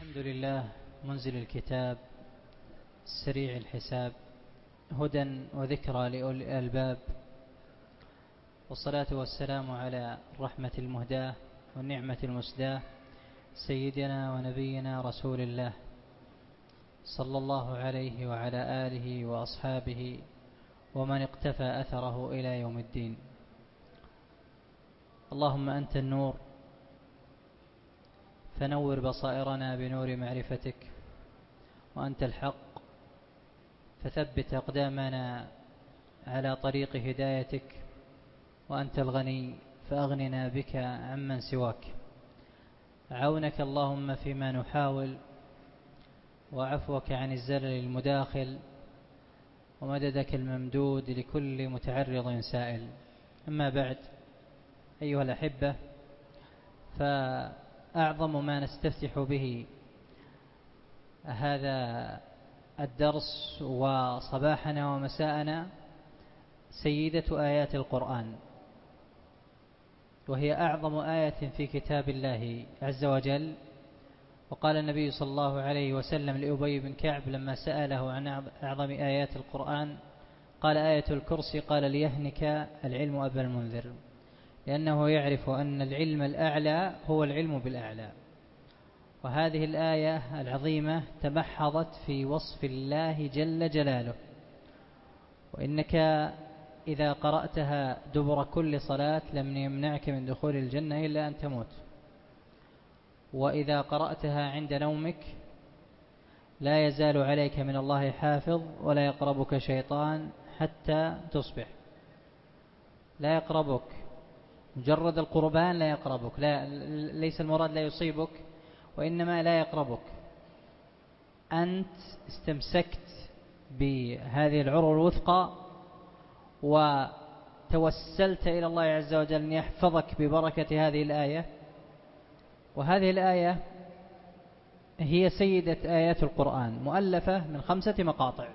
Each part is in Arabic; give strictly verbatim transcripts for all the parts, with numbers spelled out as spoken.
الحمد لله منزل الكتاب سريع الحساب، هدى وذكرى لأولي الألباب، والصلاة والسلام على الرحمة المهداة والنعمة المسداة سيدنا ونبينا رسول الله صلى الله عليه وعلى آله وأصحابه ومن اقتفى أثره إلى يوم الدين. اللهم أنت النور فنور بصائرنا بنور معرفتك، وأنت الحق فثبت أقدامنا على طريق هدايتك، وأنت الغني فأغننا بك عمن سواك. عونك اللهم فيما نحاول، وعفوك عن الزلل المداخل، ومددك الممدود لكل متعرض سائل. أما بعد، أيها الأحبة، فأعظم ما نستفتح به هذا الدرس وصباحنا ومساءنا سيدة آيات القرآن، وهي أعظم آية في كتاب الله عز وجل. وقال النبي صلى الله عليه وسلم لأبي بن كعب لما سأله عن أعظم آيات القرآن قال آية الكرسي، قال ليهنك العلم أبا المنذر، لأنه يعرف أن العلم الأعلى هو العلم بالأعلى. وهذه الآية العظيمة تمحضت في وصف الله جل جلاله، وإنك إذا قرأتها دبر كل صلاة لم يمنعك من دخول الجنة إلا أن تموت، وإذا قرأتها عند نومك لا يزال عليك من الله حافظ، ولا يقربك شيطان حتى تصبح. لا يقربك، مجرد القربان لا يقربك، لا ليس المراد لا يصيبك، وإنما لا يقربك. أنت استمسكت بهذه العروة الوثقى وتوسلت إلى الله عز وجل أن يحفظك ببركة هذه الآية. وهذه الآية هي سيدة آيات القرآن، مؤلفة من خمسة مقاطع،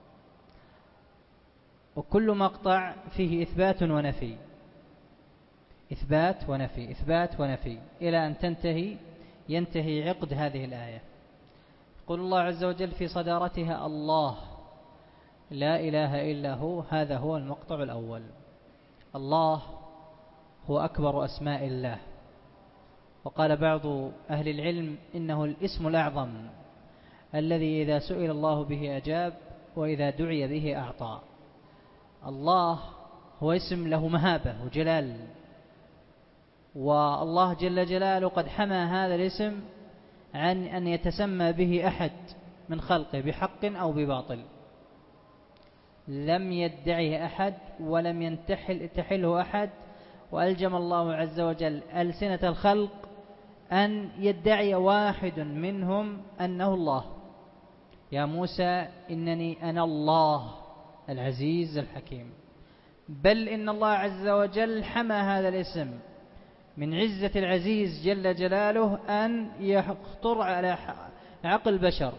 وكل مقطع فيه إثبات ونفي، إثبات ونفي، إثبات ونفي، إلى أن تنتهي ينتهي عقد هذه الآية. يقول الله عز وجل في صدارتها: الله لا إله إلا هو. هذا هو المقطع الأول. الله هو أكبر أسماء الله، وقال بعض أهل العلم إنه الاسم الأعظم الذي إذا سئل الله به أجاب، وإذا دعي به أعطى. الله هو اسم له مهابة وجلال، والله جل جلاله قد حمى هذا الاسم عن أن يتسمى به أحد من خلقه بحق أو بباطل. لم يدعه أحد ولم ينتحل تحله أحد، وألجم الله عز وجل ألسنة الخلق أن يدعي واحد منهم أنه الله. يا موسى إنني أنا الله العزيز الحكيم. بل إن الله عز وجل حمى هذا الاسم من عزة العزيز جل جلاله أن يخطر على عقل البشر.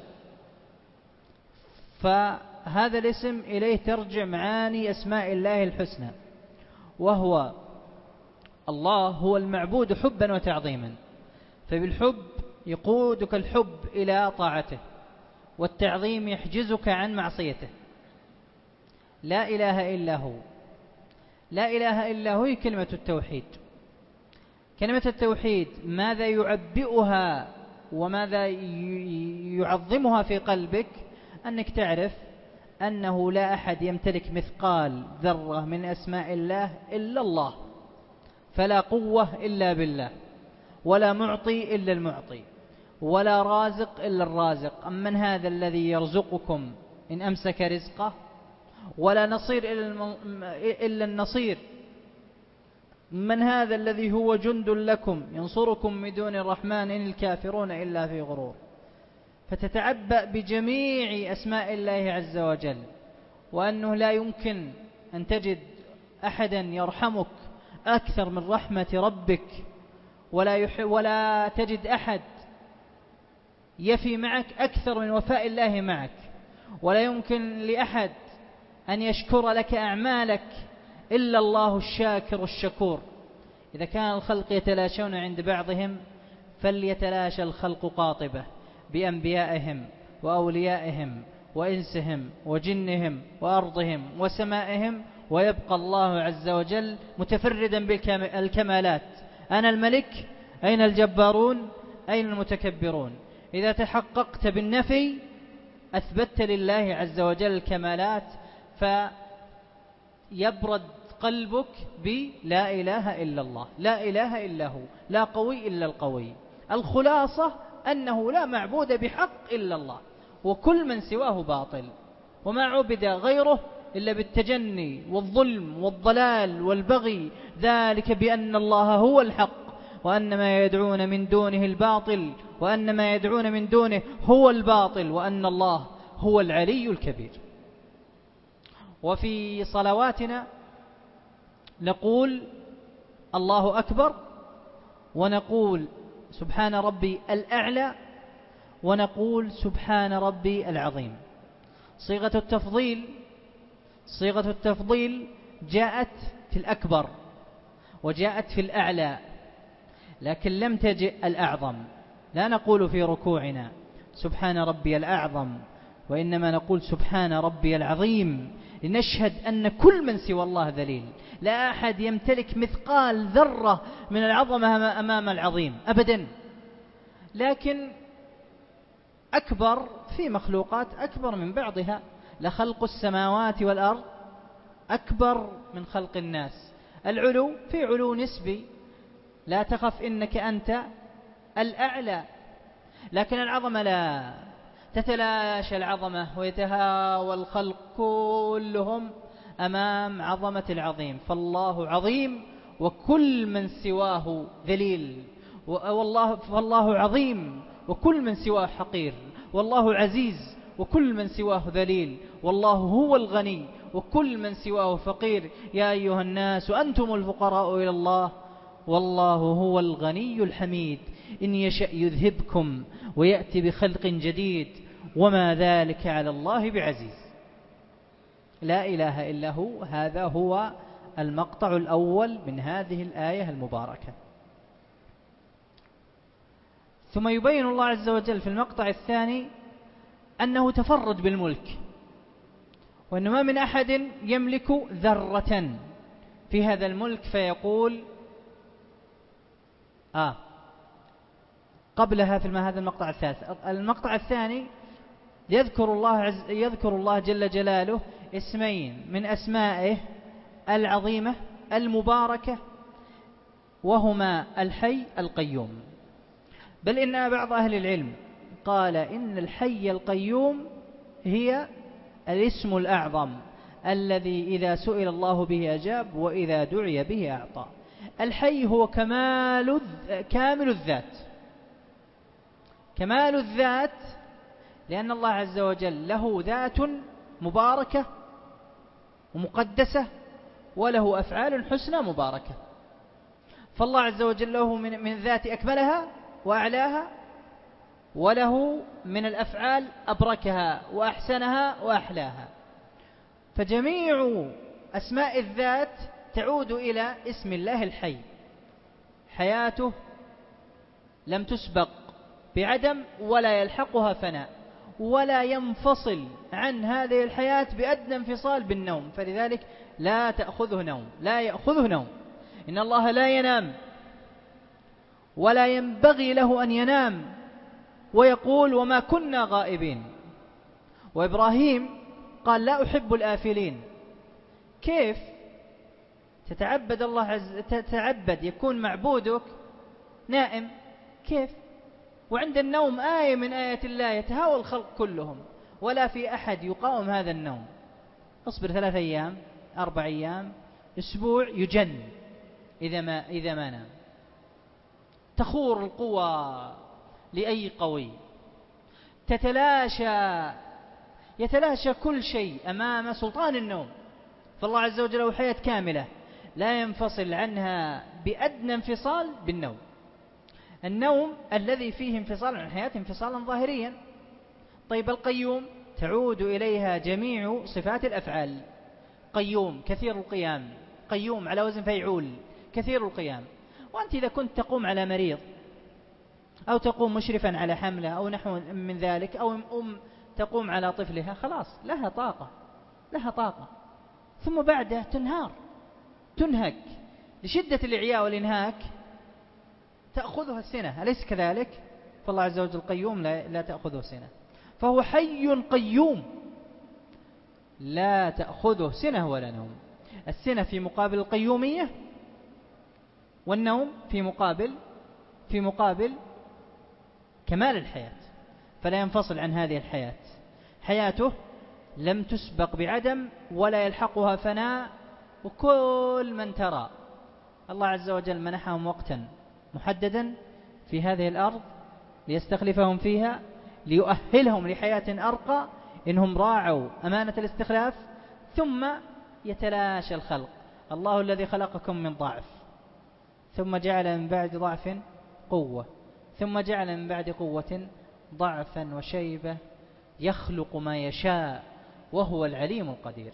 فهذا الاسم إليه ترجع معاني أسماء الله الحسنى، وهو الله هو المعبود حبا وتعظيما، فبالحب يقودك الحب إلى طاعته، والتعظيم يحجزك عن معصيته. لا إله إلا هو. لا إله إلا هو هي كلمة التوحيد. كلمة التوحيد ماذا يعبئها وماذا يعظمها في قلبك؟ أنك تعرف أنه لا أحد يمتلك مثقال ذرة من أسماء الله إلا الله، فلا قوة إلا بالله، ولا معطي إلا المعطي، ولا رازق إلا الرازق. أمن هذا الذي يرزقكم إن أمسك رزقه؟ ولا نصير إلا النصير. من هذا الذي هو جند لكم ينصركم من دون الرحمن إن الكافرون إلا في غرور. فتتعبأ بجميع أسماء الله عز وجل، وأنه لا يمكن أن تجد أحدا يرحمك أكثر من رحمة ربك، ولا, يح ولا تجد أحد يفي معك أكثر من وفاء الله معك، ولا يمكن لأحد أن يشكر لك أعمالك إلا الله الشاكر الشكور. إذا كان الخلق يتلاشون عند بعضهم فليتلاشى الخلق قاطبة. بأنبيائهم وأوليائهم وإنسهم وجنهم وأرضهم وسمائهم، ويبقى الله عز وجل متفردا بالكمالات. أنا الملك، أين الجبارون، أين المتكبرون؟ إذا تحققت بالنفي أثبتت لله عز وجل الكمالات، فيبرد قلبك بلا إله إلا الله، لا إله إلا هو، لا قوي إلا القوي. الخلاصة أنه لا معبود بحق إلا الله، وكل من سواه باطل، وما عبد غيره إلا بالتجني والظلم والضلال والبغي، ذلك بأن الله هو الحق وأن ما يدعون من دونه الباطل، وأن ما يدعون من دونه هو الباطل، وأن الله هو العلي الكبير. وفي صلواتنا نقول الله أكبر، ونقول سبحان ربي الأعلى، ونقول سبحان ربي العظيم. صيغة التفضيل صيغة التفضيل جاءت في الأكبر وجاءت في الأعلى، لكن لم تجئ الأعظم. لا نقول في ركوعنا سبحان ربي الأعظم، وإنما نقول سبحان ربي العظيم، لنشهد أن كل من سوى الله ذليل، لا أحد يمتلك مثقال ذرة من العظمة أمام العظيم أبدا. لكن أكبر في مخلوقات أكبر من بعضها، لخلق السماوات والأرض أكبر من خلق الناس. العلو في علو نسبي، لا تخف إنك أنت الأعلى، لكن العظمة لا، تتلاشى العظمة ويتهاوى الخلق كلهم أمام عظمة العظيم. فالله عظيم وكل من سواه ذليل، والله فالله عظيم وكل من سواه حقير، والله عزيز وكل من سواه ذليل، والله هو الغني وكل من سواه فقير. يا أيها الناس أنتم الفقراء إلى الله والله هو الغني الحميد، إن يشأ يذهبكم ويأتي بخلق جديد وما ذلك على الله بعزيز. لا إله إلا هو. هذا هو المقطع الأول من هذه الآية المباركة. ثم يبين الله عز وجل في المقطع الثاني أنه تفرد بالملك، وأن ما من أحد يملك ذرة في هذا الملك، فيقول آه قبلها في هذا المقطع الثالث. المقطع الثاني يذكر الله عز يذكر الله جل جلاله اسمين من أسمائه العظيمة المباركة، وهما الحي القيوم. بل إن بعض أهل العلم قال إن الحي القيوم هي الاسم الأعظم الذي إذا سئل الله به أجاب، وإذا دعي به أعطى. الحي هو كمال كامل الذات، كمال الذات، لأن الله عز وجل له ذات مباركة ومقدسة، وله أفعال حسنى مباركة. فالله عز وجل له من من الذات أكملها وأعلاها، وله من الأفعال أبركها وأحسنها وأحلاها. فجميع أسماء الذات تعود إلى اسم الله الحي. حياته لم تسبق بعدم ولا يلحقها فناء، ولا ينفصل عن هذه الحياة بأدنى انفصال بالنوم، فلذلك لا تأخذه نوم، لا يأخذه نوم. إن الله لا ينام ولا ينبغي له أن ينام، ويقول وما كنا غائبين. وإبراهيم قال لا أحب الآفلين. كيف تتعبد الله عز تتعبد يكون معبودك نائم؟ كيف؟ وعند النوم آية من آيات الله يتهاوى الخلق كلهم، ولا في أحد يقاوم هذا النوم. اصبر ثلاث أيام، أربع أيام، أسبوع، يجن إذا ما إذا ما نام. تخور القوى لأي قوي، تتلاشى يتلاشى كل شيء أمام سلطان النوم. فالله عز وجل له حياة كاملة لا ينفصل عنها بأدنى انفصال بالنوم. النوم الذي فيه انفصال عن الحياة انفصالا ظاهريا. طيب القيوم تعود إليها جميع صفات الأفعال. قيوم كثير القيام، قيوم على وزن فيعول كثير القيام. وأنت إذا كنت تقوم على مريض أو تقوم مشرفا على حمله أو نحو من ذلك، أو أم تقوم على طفلها، خلاص لها طاقة، لها طاقة. ثم بعدها تنهار، تنهك لشدة الإعياء والإنهاك، تأخذها السنة، أليس كذلك؟ فالله عز وجل قيوم لا, لا تأخذه سنة، فهو حي قيوم لا تأخذه سنة ولا نوم. السنة في مقابل القيومية، والنوم في مقابل في مقابل كمال الحياة، فلا ينفصل عن هذه الحياة. حياته لم تسبق بعدم ولا يلحقها فناء. وكل من ترى الله عز وجل منحهم وقتا محددا في هذه الأرض ليستخلفهم فيها، ليؤهلهم لحياة أرقى إنهم راعوا أمانة الاستخلاف، ثم يتلاشى الخلق. الله الذي خلقكم من ضعف ثم جعل من بعد ضعف قوة ثم جعل من بعد قوة ضعفا وشيبة، يخلق ما يشاء وهو العليم القدير.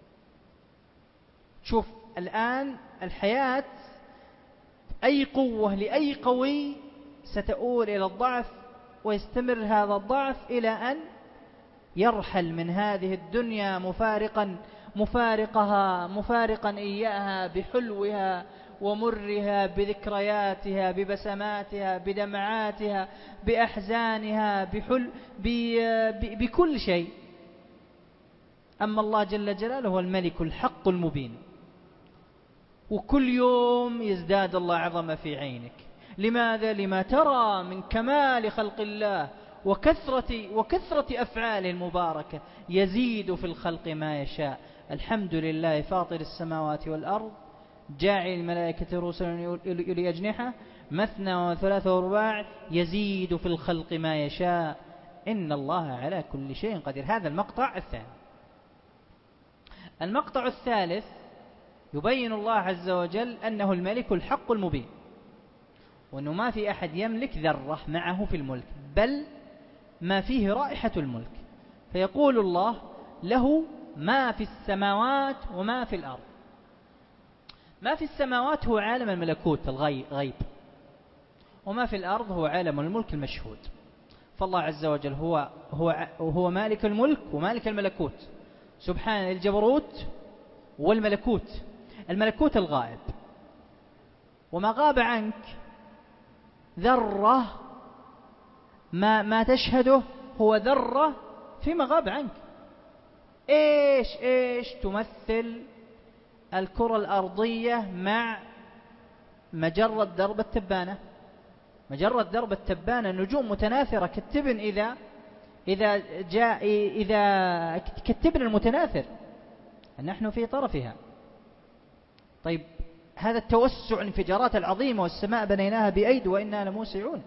شوف الآن الحياة، أي قوة لأي قوي ستؤول إلى الضعف، ويستمر هذا الضعف إلى أن يرحل من هذه الدنيا مفارقا مفارقها مفارقا إياها بحلوها ومرها، بذكرياتها، ببسماتها، بدمعاتها، بأحزانها، بحل بكل شيء. أما الله جل جلاله هو الملك الحق المبين، وكل يوم يزداد الله عظمة في عينك. لماذا؟ لما ترى من كمال خلق الله وكثرة وكثرة أفعاله المباركة، يزيد في الخلق ما يشاء. الحمد لله فاطر السماوات والأرض، جاعل الملائكة رسلا أولي أجنحة مثنى وثلاث ورباع، يزيد في الخلق ما يشاء، إن الله على كل شيء قدير. هذا المقطع الثاني. المقطع الثالث يبين الله عز وجل أنه الملك الحق المبين، وأنه ما في أحد يملك ذرة معه في الملك، بل ما فيه رائحة الملك. فيقول الله له ما في السماوات وما في الأرض. ما في السماوات هو عالم الملكوت الغيب، وما في الأرض هو عالم الملك المشهود. فالله عز وجل هو هو هو مالك الملك ومالك الملكوت، سبحان الجبروت والملكوت. الملكوت الغائب، وما غاب عنك ذرة ما ما تشهده هو ذرة فيما غاب عنك. إيش إيش تمثل الكرة الأرضية مع مجرة درب التبانة؟ مجرة درب التبانة نجوم متناثرة كالتبن، إذا إذا جاء إذا كالتبن المتناثر، نحن في طرفها. طيب هذا التوسع، الانفجارات العظيمة، والسماء بنيناها بأيد وإنا لموسعون.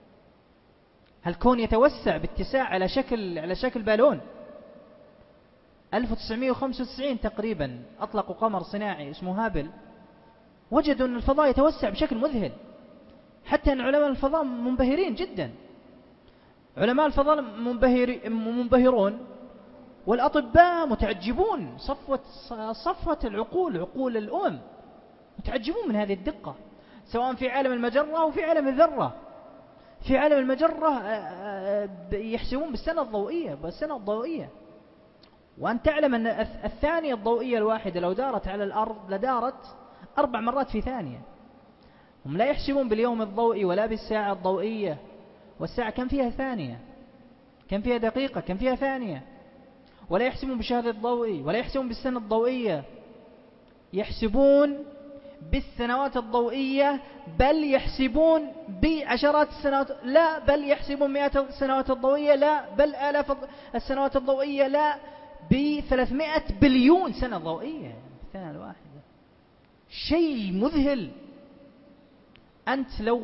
الكون يتوسع باتساع على شكل على شكل بالون. ألف وتسعمائة وخمسة وتسعين تقريبا أطلقوا قمر صناعي اسمه هابل، وجدوا أن الفضاء يتوسع بشكل مذهل، حتى أن علماء الفضاء منبهرين جدا. علماء الفضاء منبهرون، والأطباء متعجبون. صفوة صفوة العقول، عقول الأمم متعجبون من هذه الدقة، سواء في عالم المجرة أو في عالم الذرة. في عالم المجرة يحسبون بالسنة الضوئية بالسنة الضوئية وأن تعلم أن الثانية الضوئية الواحدة لو دارت على الأرض لدارت أربع مرات في ثانية. هم لا يحسبون باليوم الضوئي ولا بالساعة الضوئية، والساعة كم فيها ثانية، كم فيها دقيقة، كم فيها ثانية. ولا يحسبون بالشهر الضوئي، ولا يحسبون بالسنة الضوئية، يحسبون بالسنوات الضوئية، بل يحسبون بعشرات السنوات، لا بل يحسبون مئات السنوات الضوئية، لا بل آلاف السنوات الضوئية، لا بثلاثمائة بليون سنة ضوئية السنة الواحدة. شيء مذهل. أنت لو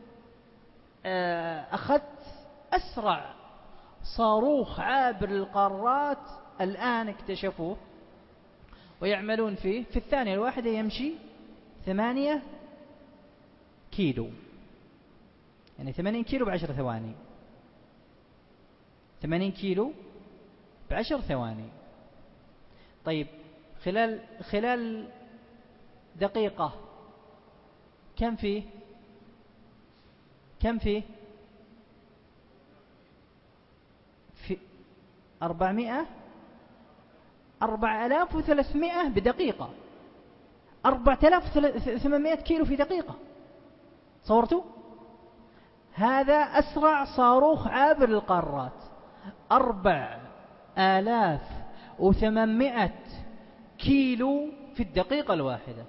أخذت أسرع صاروخ عابر للقارات الآن اكتشفوه ويعملون فيه، في الثانية الواحدة يمشي ثمانية كيلو، يعني ثمانين كيلو بعشر ثواني، ثمانين كيلو بعشر ثواني. طيب خلال خلال دقيقة كم فيه كم فيه أربعمائة أربعة آلاف وثلاثمائة بدقيقة، أربعة آلاف وثمانمائة كيلو في دقيقة. صورتوا؟ هذا أسرع صاروخ عابر للقارات، أربع آلاف وثمانمائة كيلو في الدقيقة الواحدة.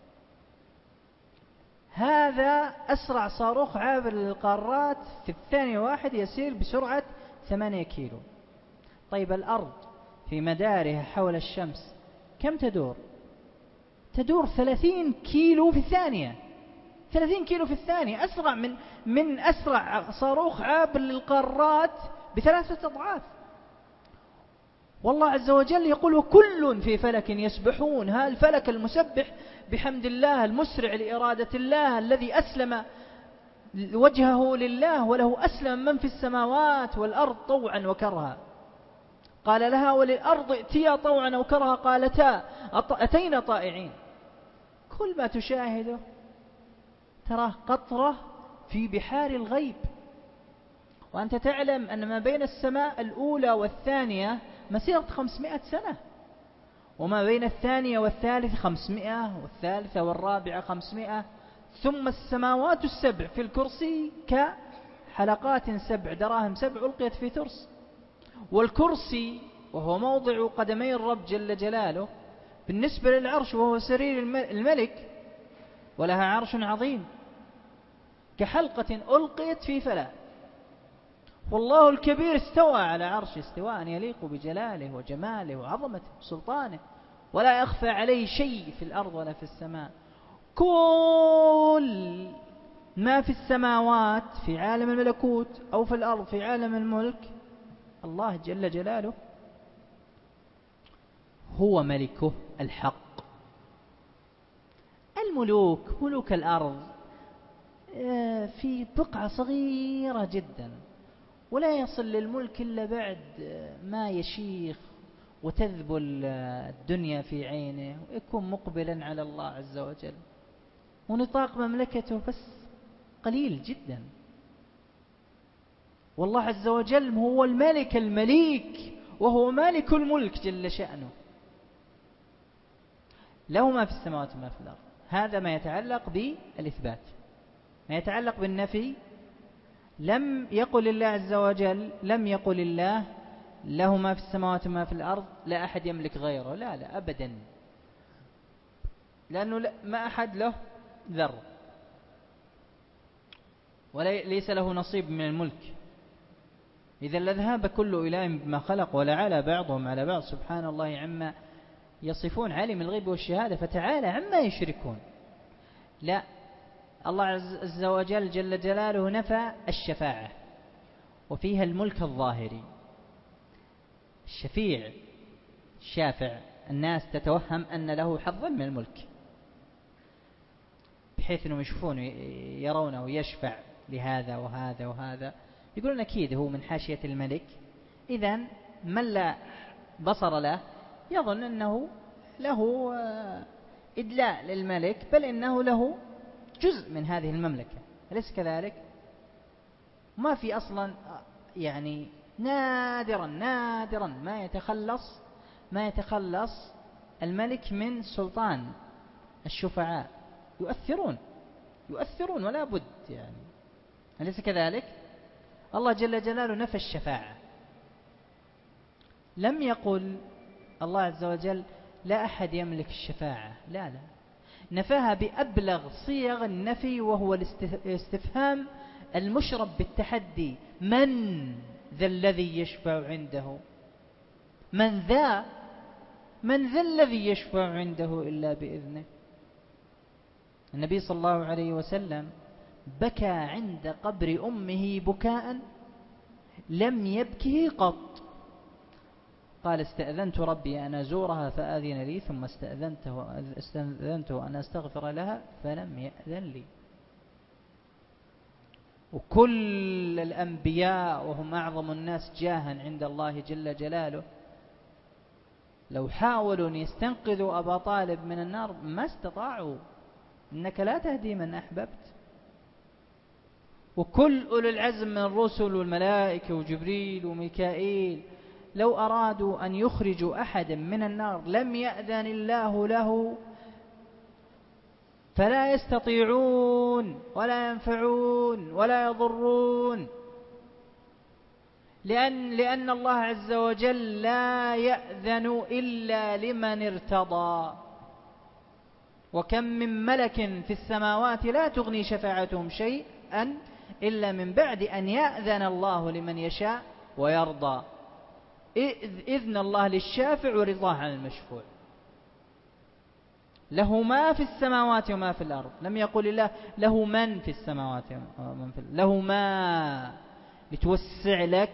هذا أسرع صاروخ عابر للقارات في الثانية واحد يسير بسرعة ثمانية كيلو. طيب الأرض في مدارها حول الشمس كم تدور؟ تدور ثلاثين كيلو في الثانية، ثلاثين كيلو في الثانية، أسرع من من أسرع صاروخ عابر للقارات بثلاثة أضعاف. والله عز وجل يقول وكل في فلك يسبحون. ها الفلك المسبح بحمد الله، المسرع لإرادة الله، الذي أسلم وجهه لله وله أسلم من في السماوات والأرض طوعا وكرها. قال لها وللأرض ائتيا طوعا أو كرها قالتا أتينا طائعين. كل ما تشاهده تراه قطرة في بحار الغيب، وأنت تعلم أن ما بين السماء الأولى والثانية مسيرة خمسمائة سنة، وما بين الثانية والثالثة خمسمائة، والثالثة والرابعة خمسمائة، ثم السماوات السبع في الكرسي كحلقات سبع دراهم سبع ألقيت في ترس. والكرسي وهو موضع قدمي الرب جل جلاله بالنسبة للعرش وهو سرير الملك، ولها عرش عظيم كحلقة ألقيت في فلاة. والله الكبير استوى على عرش استواء يليق بجلاله وجماله وعظمته وسلطانه، ولا يخفى عليه شيء في الأرض ولا في السماء. كل ما في السماوات في عالم الملكوت أو في الأرض في عالم الملك، الله جل جلاله هو ملكه الحق. الملوك ملوك الأرض في بقعة صغيرة جدا، ولا يصل للملك إلا بعد ما يشيخ وتذبل الدنيا في عينه ويكون مقبلا على الله عز وجل، ونطاق مملكته بس قليل جدا. والله عز وجل هو الملك المليك، وهو مالك الملك جل شأنه، له ما في السماوات وما في الأرض. هذا ما يتعلق بالإثبات. ما يتعلق بالنفي لم يقل الله عز وجل، لم يقل الله له ما في السماوات وما في الأرض لا أحد يملك غيره، لا لا أبدا، لأنه ما أحد له ذر وليس له نصيب من الملك. إذا لذهب كل إله بما خلق ولعلى بعضهم على بعض سبحان الله عما يصفون، عالم الغيب والشهادة فتعالى عما يشركون. لا، الله عز وجل جل جلاله نفى الشفاعة وفيها الملك الظاهري. الشفيع الشافع الناس تتوهم أن له حظا من الملك، بحيث أنهم يشوفون يرونه يشفع لهذا وهذا وهذا، يقولون أكيد هو من حاشية الملك. إذن من لا بصر له يظن أنه له إدلاء للملك، بل إنه له جزء من هذه المملكة، أليس كذلك؟ ما في أصلا، يعني نادرا نادرا ما يتخلص ما يتخلص الملك من سلطان الشفعاء، يؤثرون يؤثرون ولا بد، يعني أليس كذلك؟ الله جل جلاله نفى الشفاعة، لم يقل الله عز وجل لا أحد يملك الشفاعة، لا لا، نفاها بأبلغ صيغ النفي، وهو الاستفهام المشرب بالتحدي. من ذا الذي يشفع عنده؟ من ذا من ذا الذي يشفع عنده إلا بإذنه؟ النبي صلى الله عليه وسلم بكى عند قبر أمه بكاء لم يبكه قط. قال استأذنت ربي أن أزورها فآذن لي، ثم استأذنته استأذنته أن أستغفر لها فلم يأذن لي. وكل الأنبياء وهم أعظم الناس جاها عند الله جل جلاله لو حاولوا أن يستنقذوا أبا طالب من النار ما استطاعوا، إنك لا تهدي من أحببت. وكل أولي العزم من الرسل والملائكة وجبريل وميكائيل لو أرادوا أن يخرجوا أحدا من النار لم يأذن الله له فلا يستطيعون ولا ينفعون ولا يضرون، لأن, لأن الله عز وجل لا يأذن إلا لمن ارتضى. وكم من ملك في السماوات لا تغني شفاعتهم شيئا إلا من بعد أن يأذن الله لمن يشاء ويرضى. إذن الله للشافع ورضاه عن المشفوع. له ما في السماوات وما في الأرض، لم يقل الله له من في السماوات ومن في الأرض، له ما، لتوسع لك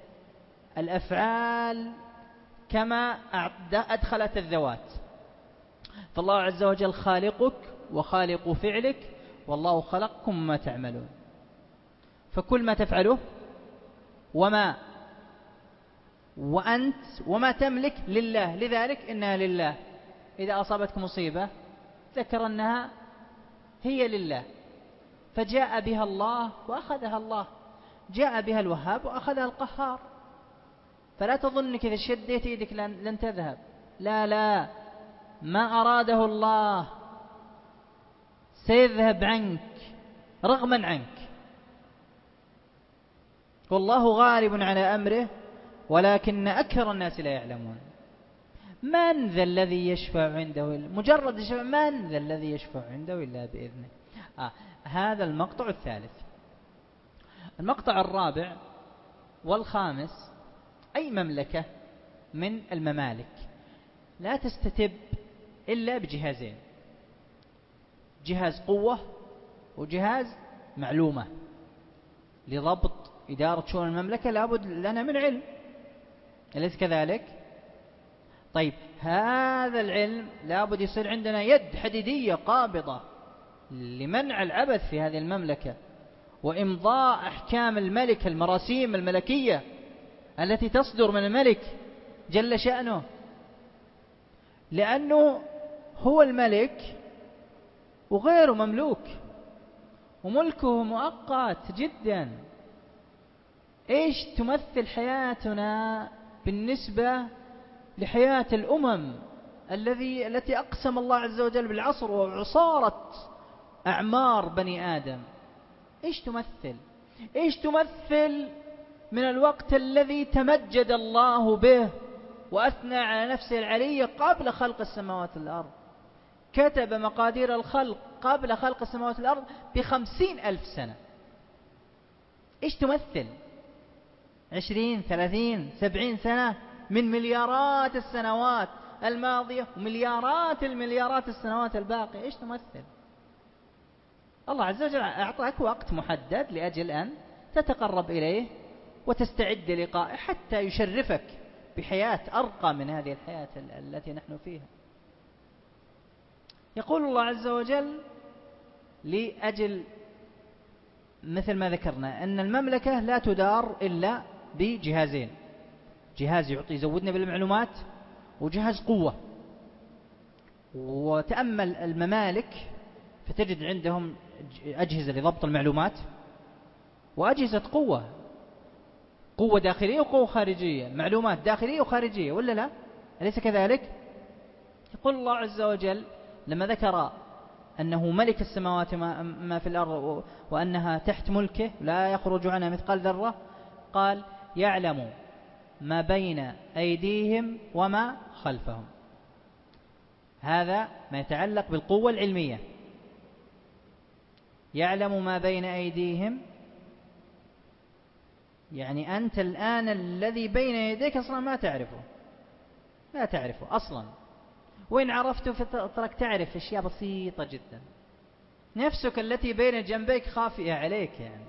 الأفعال كما أدخلت الذوات. فالله عز وجل خالقك وخالق فعلك، والله خلقكم ما تعملون. فكل ما تفعله وما وأنت وما تملك لله، لذلك إنها لله. إذا أصابتك مصيبة ذكر أنها هي لله، فجاء بها الله وأخذها الله، جاء بها الوهاب وأخذها القهار. فلا تظنك إذا شديت يدك لن تذهب، لا لا، ما أراده الله سيذهب عنك رغما عنك. والله غالب على أمره ولكن أكثر الناس لا يعلمون. من ذا الذي يشفع عنده، مجرد يشفع، من ذا الذي يشفع عنده إلا بإذنه. آه هذا المقطع الثالث. المقطع الرابع والخامس: أي مملكة من الممالك لا تستتب إلا بجهازين: جهاز قوة وجهاز معلومة. لضبط إدارة شؤون المملكة لابد لنا من علم، أليس كذلك؟ طيب، هذا العلم لابد يصير عندنا يد حديدية قابضة لمنع العبث في هذه المملكة، وإمضاء أحكام الملك، المراسيم الملكية التي تصدر من الملك جل شأنه، لأنه هو الملك وغيره مملوك، وملكه مؤقت جدا. إيش تمثل حياتنا بالنسبة لحياة الأمم الذي التي أقسم الله عز وجل بالعصر وعصارة أعمار بني آدم؟ إيش تمثل؟ إيش تمثل من الوقت الذي تمجد الله به وأثنى على نفسه العلي قبل خلق السماوات والأرض؟ كتب مقادير الخلق قبل خلق السماوات والأرض بخمسين ألف سنة. إيش تمثل؟ عشرين ثلاثين سبعين سنة من مليارات السنوات الماضية ومليارات المليارات السنوات الباقية. إيش تمثل؟ الله عز وجل أعطاك وقت محدد لأجل أن تتقرب إليه وتستعد لقائه حتى يشرفك بحياة أرقى من هذه الحياة التي نحن فيها. يقول الله عز وجل لأجل مثل ما ذكرنا أن المملكة لا تدار إلا بجهازين: جهاز يعطي يزودنا بالمعلومات، وجهاز قوة. وتأمل الممالك فتجد عندهم أجهزة لضبط المعلومات وأجهزة قوة، قوة داخلية وقوة خارجية، معلومات داخلية وخارجية، ولا لا؟ أليس كذلك؟ يقول الله عز وجل لما ذكر أنه ملك السماوات ما في الأرض وأنها تحت ملكه لا يخرج عنها مثقال ذرة، قال: يعلم ما بين أيديهم وما خلفهم. هذا ما يتعلق بالقوة العلمية. يعلم ما بين أيديهم، يعني أنت الآن الذي بين يديك أصلا ما تعرفه، لا تعرفه أصلا، وإن عرفته فترك تعرف أشياء بسيطة جدا. نفسك التي بين جنبيك خافية عليك يعني.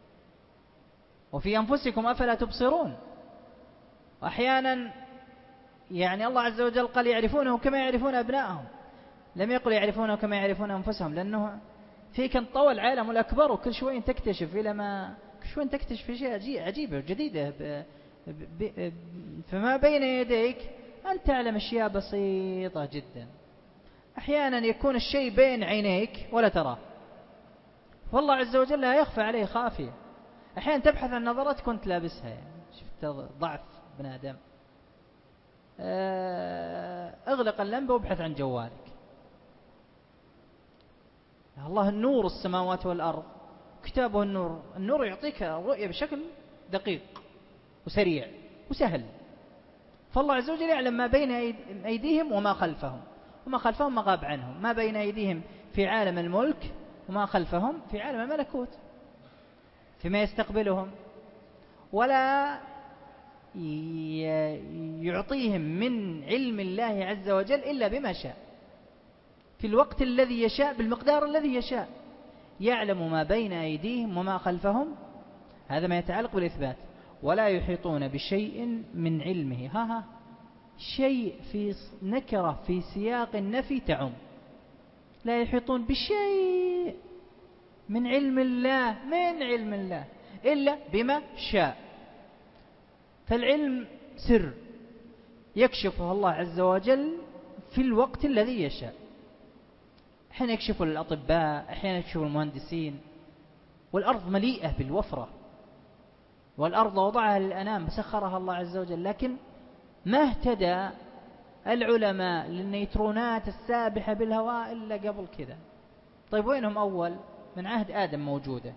وفي أنفسكم أفلا تبصرون. وأحيانا يعني الله عز وجل قال يعرفونه كما يعرفون أبنائهم، لم يقل يعرفونه كما يعرفون أنفسهم، لأنه فيك انطوى العالم الأكبر وكل شوي تكتشف إلى ما كل شوي تكتشف أشياء عجيبة جديدة ب... ب... ب... فما بين يديك أن تعلم أشياء بسيطة جدا. أحيانا يكون الشيء بين عينيك ولا تراه، والله عز وجل لا يخفى عليه خافية. أحيانا تبحث عن نظرات كنت لابسها، يعني شفت ضعف ابن آدم، اغلق اللمبة وابحث عن جوالك. الله النور السماوات والأرض، كتابه النور. النور يعطيك الرؤية بشكل دقيق وسريع وسهل. فالله عز وجل يعلم ما بين أيديهم وما خلفهم، وما خلفهم ما غاب عنهم، ما بين أيديهم في عالم الملك وما خلفهم في عالم الملكوت فيما يستقبلهم، ولا يعطيهم من علم الله عز وجل إلا بما شاء في الوقت الذي يشاء بالمقدار الذي يشاء. يعلم ما بين أيديهم وما خلفهم، هذا ما يتعلق بالإثبات. ولا يحيطون بشيء من علمه، ها ها شيء في نكرة في سياق النفي تعم. لا يحيطون بشيء من علم الله من علم الله إلا بما شاء. فالعلم سر يكشفه الله عز وجل في الوقت الذي يشاء. أحيانا يكشفه للأطباء، أحيانا يكشفه المهندسين. والأرض مليئة بالوفرة، والأرض وضعها للأنام سخرها الله عز وجل، لكن ما اهتدى العلماء للنيترونات السابحة بالهواء إلا قبل كذا. طيب وينهم أول؟ من عهد آدم موجودة،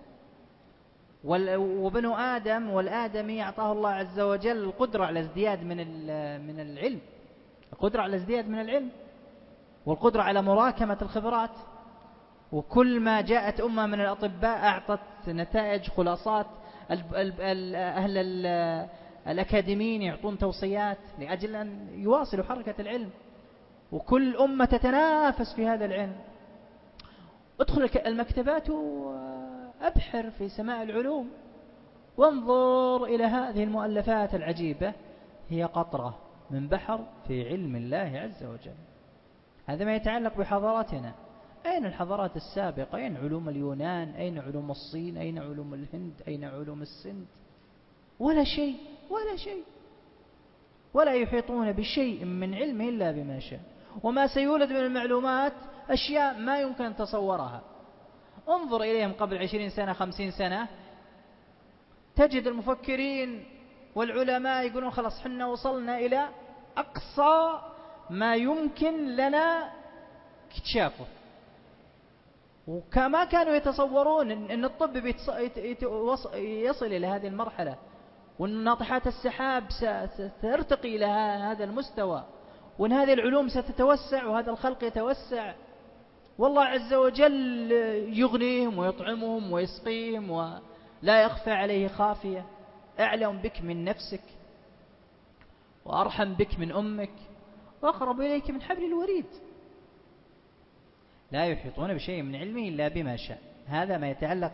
وبنو آدم والآدمي أعطاه الله عز وجل القدرة على ازدياد من من العلم، القدرة على ازدياد من العلم، والقدرة على مراكمة الخبرات. وكل ما جاءت أمة من الأطباء أعطت نتائج خلاصات. أهل الأكاديميين يعطون توصيات لأجل أن يواصلوا حركة العلم، وكل أمة تتنافس في هذا العلم. ادخل المكتبات وأبحر في سماء العلوم وانظر إلى هذه المؤلفات العجيبة، هي قطرة من بحر في علم الله عز وجل. هذا ما يتعلق بحضارتنا. أين الحضارات السابقة؟ أين علوم اليونان؟ أين علوم الصين؟ أين علوم الهند؟ أين علوم السند؟ ولا شيء ولا شيء. ولا يحيطون بشيء من علمه إلا بما شاء. وما سيولد من المعلومات أشياء ما يمكن أن تصورها. انظر إليهم قبل عشرين سنة خمسين سنة، تجد المفكرين والعلماء يقولون خلاص حنا وصلنا إلى أقصى ما يمكن لنا اكتشافه. وكما كانوا يتصورون أن الطب يصل إلى هذه المرحلة، وأن ناطحات السحاب سترتقي إلى هذا المستوى، وأن هذه العلوم ستتوسع وهذا الخلق يتوسع، والله عز وجل يغنيهم ويطعمهم ويسقيهم ولا يخفى عليه خافية. أعلم بك من نفسك، وأرحم بك من أمك، وأقرب إليك من حبل الوريد. لا يحيطون بشيء من علمه إلا بما شاء. هذا ما يتعلق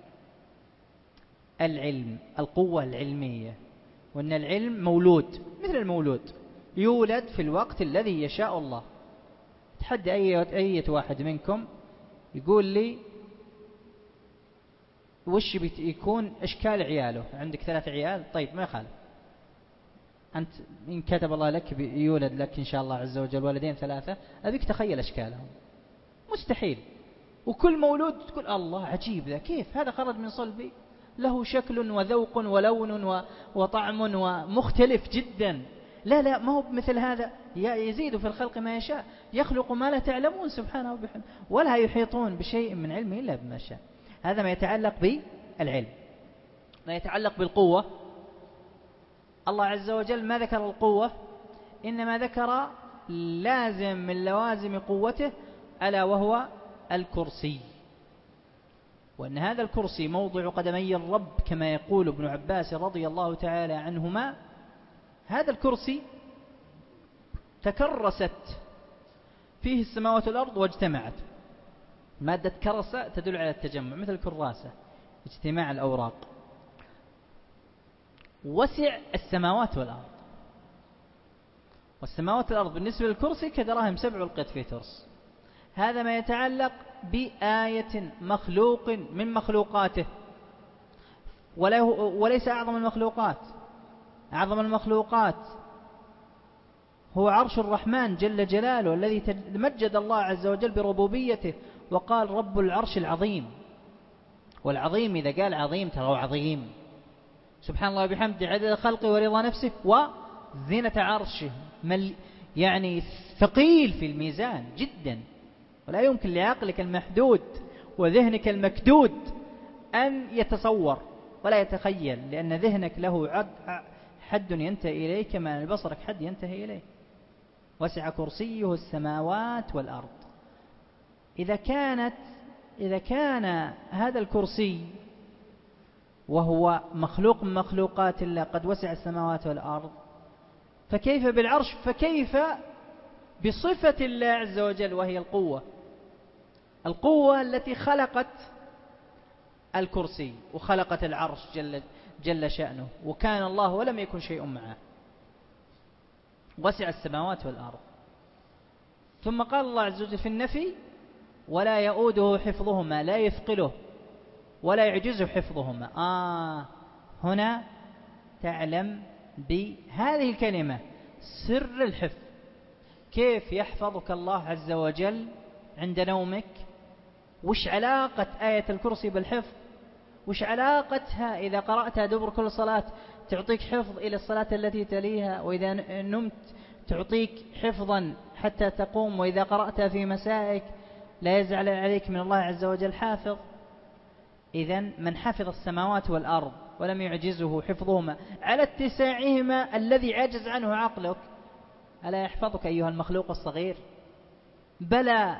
بالعلم، القوة العلمية، وأن العلم مولود مثل المولود، يولد في الوقت الذي يشاء الله. تحدى أي واحد منكم يقول لي وش بيكون أشكال عياله. عندك ثلاث عيال، طيب ما يخالف، أنت إن كتب الله لك يولد لك إن شاء الله عز وجل ولدين ثلاثة، أبيك تخيل أشكالهم. مستحيل. وكل مولود تقول الله عجيب ذا، كيف هذا خرج من صلبي؟ له شكل وذوق ولون وطعم ومختلف جدا. لا لا ما هو مثل هذا، يزيد في الخلق ما يشاء، يخلق ما لا تعلمون سبحانه وبحمده. ولا يحيطون بشيء من علمه إلا بما شاء. هذا ما يتعلق بالعلم. ما يتعلق بالقوة، الله عز وجل ما ذكر القوة، إنما ذكر لازم من لوازم قوته، ألا وهو الكرسي. وأن هذا الكرسي موضع قدمي الرب كما يقول ابن عباس رضي الله تعالى عنهما. هذا الكرسي تكرست فيه السماوات والأرض واجتمعت. مادة كرس تدل على التجمع، مثل الكراسة اجتماع الأوراق. وسع السماوات والأرض، والسماوات والأرض بالنسبة للكرسي كدراهم سبع والقيت في ترس. هذا ما يتعلق بآية مخلوق من مخلوقاته، وليس أعظم المخلوقات. أعظم المخلوقات هو عرش الرحمن جل جلاله، الذي تمجد الله عز وجل بربوبيته وقال رب العرش العظيم. والعظيم إذا قال عظيم ترى عظيم، سبحان الله وبحمده عدد خلقه ورضا نفسه وزينة عرشه، مل يعني ثقيل في الميزان جدا، ولا يمكن لعقلك المحدود وذهنك المكدود أن يتصور ولا يتخيل، لأن ذهنك له حد ينتهي إليه كما أن بصرك حد ينتهي إليه. وسع كرسيه السماوات والأرض. إذا كانت إذا كان هذا الكرسي وهو مخلوق من مخلوقات الله قد وسع السماوات والأرض، فكيف بالعرش؟ فكيف بصفة الله عز وجل وهي القوة، القوة التي خلقت الكرسي وخلقت العرش جل, جل شأنه، وكان الله ولم يكن شيء معه، وسع السماوات والأرض. ثم قال الله عز وجل في النفي: ولا يؤوده حفظهما، لا يثقله ولا يعجزه حفظهما. آه هنا تعلم بهذه الكلمة سر الحفظ، كيف يحفظك الله عز وجل عند نومك. وش علاقة آية الكرسي بالحفظ؟ وش علاقتها إذا قرأتها دبر كل صلاة تعطيك حفظ إلى الصلاة التي تليها، وإذا نمت تعطيك حفظا حتى تقوم، وإذا قرأتها في مسائك لا يزعل عليك من الله عز وجل حافظ. إذن من حفظ السماوات والأرض ولم يعجزه حفظهما على اتساعهما الذي عجز عنه عقلك، ألا يحفظك أيها المخلوق الصغير؟ بلى،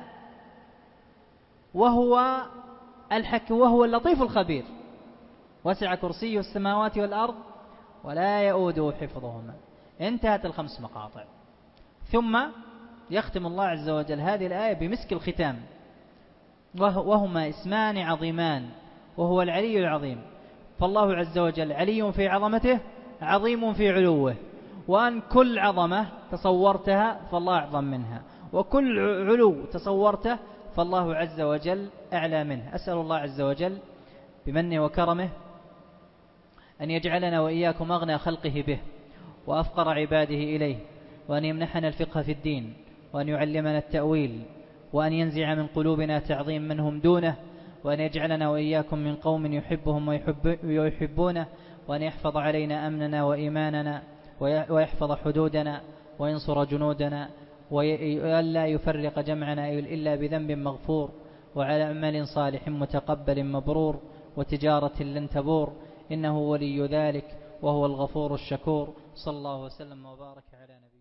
وهو الحك وهو اللطيف الخبير. وسع كرسيه السماوات والأرض ولا يؤوده حفظهما. انتهت الخمس مقاطع. ثم يختم الله عز وجل هذه الآية بمسك الختام، وهما اسمان عظيمان، وهو العلي العظيم. فالله عز وجل علي في عظمته، عظيم في علوه، وأن كل عظمة تصورتها فالله أعظم منها، وكل علو تصورته فالله عز وجل أعلى منه. أسأل الله عز وجل بمنه وكرمه أن يجعلنا وإياكم أغنى خلقه به وأفقر عباده إليه، وأن يمنحنا الفقه في الدين، وأن يعلمنا التأويل، وأن ينزع من قلوبنا تعظيم منهم دونه، وأن يجعلنا وإياكم من قوم يحبهم ويحب ويحبونه، وأن يحفظ علينا أمننا وإيماننا، ويحفظ حدودنا، وينصر جنودنا، وألا يفرق جمعنا إلا بذنب مغفور، وعلى عمل صالح متقبل مبرور، وتجارة لن تبور، إنه ولي ذلك وهو الغفور الشكور. صلى الله وسلم وبارك على نبينا.